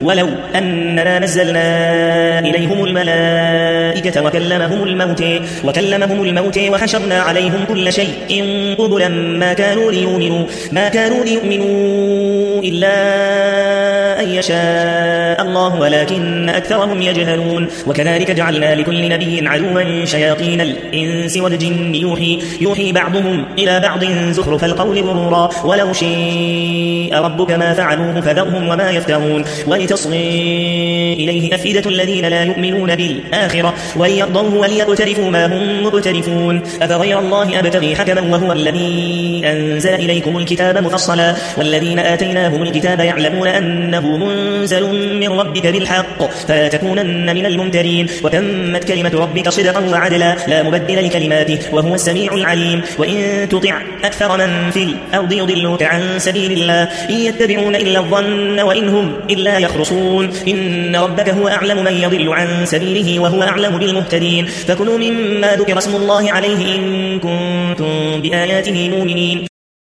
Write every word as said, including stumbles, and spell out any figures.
ولو أننا نزلنا إليهم الملائكة وكلمهم الموت وكلمهم الموت وحشرنا عليهم كل شيء قبلا ما كانوا ليؤمنوا ما كانوا ليؤمنوا إلا أن يشاء الله ولكن أكثرهم يجهلون. وكذلك جعلنا لكل نبي عدوا شياطين الإنس والجن يوحي يوحي بعضهم إلى بعض زخرف القول غرورا ولو شاء ربك ما فعلوه فذرهم وما يفترون. ولتصغي إليه أفئدة الذين لا يؤمنون بالآخرة وليرضوه وليقترفوا ما هم مقترفون. أفغير الله أبتغي حكما وهو الذي أنزل إليكم الكتاب مفصلا والذين آتيناهم الكتاب يعلمون أنه منزل من ربك بالحق فلا تكونن من الممترين. وتمت كلمة ربك صدقا وعدلا لا مبدل لكلماته وهو السميع العليم. وإن تطع أكثر من في الأرض يضلوك عن سبيل الله إن يتبعون إلا الظن وإن هم إلا يخرصون. إن ربك هو أعلم من يضل عن سبيله وهو أعلم بالمهتدين. فكلوا مما ذكر اسم الله عليه إن كنتم بآياته مؤمنين.